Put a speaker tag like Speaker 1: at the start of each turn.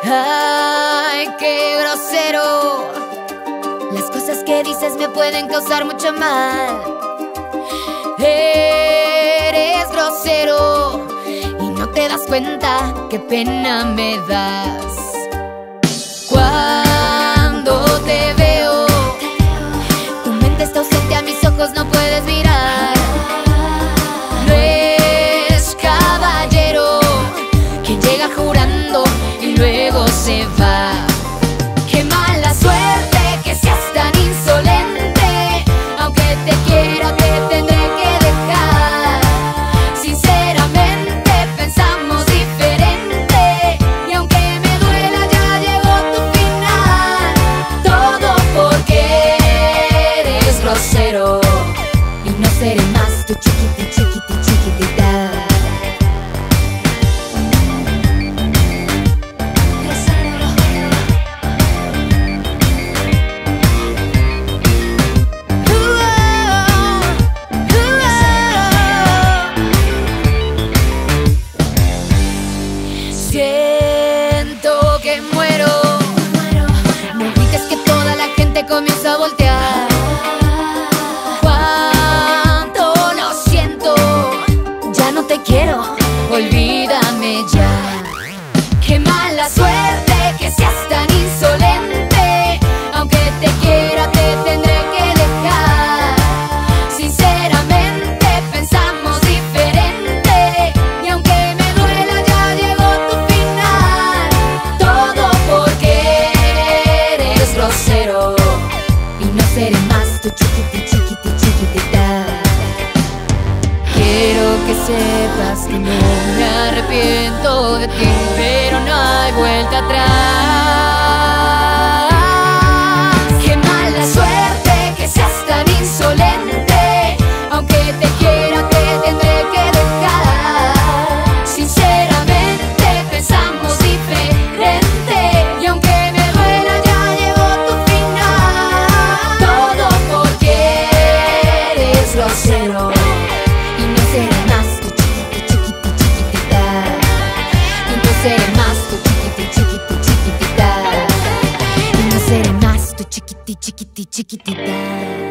Speaker 1: Ay, qué grosero. Las cosas que dices me pueden causar mucho mal. Eres grosero y no te das cuenta qué pena me das. Cuando te veo, tu mente está ausente, a mis ojos no puedes mirar. No es caballero quien llega jurando y luego se va. Qué mala suerte que seas tan insolente. Aunque te quiera te tendré que dejar. Sinceramente pensamos diferente, y aunque me duela ya llegó tu final. Todo porque eres grosero y no seré más tu chiquitita. Siento que muero. No grites que toda la gente comienza a voltear. Cuánto lo siento, ya no te quiero, olvídame ya. Qué mala suerte que seas tan insolente. Aunque te quiera te tendré que dejar. Sinceramente pensamos diferente, y aunque me duela ya llegó tu final. Todo porque eres grosero y no seré más tu chiquitita. Quiero que sepas que no me arrepiento de ti, pero no hay vuelta atrás. Qué mala suerte que seas tan insolente. Aunque te quiera te tendré que dejar. Sinceramente pensamos diferente, y aunque me duela ya llegó tu final. Todo porque eres grosero y no seré más tu chiquitita. Y no seré más tu chiquitita. Y no seré más tu chiquitita.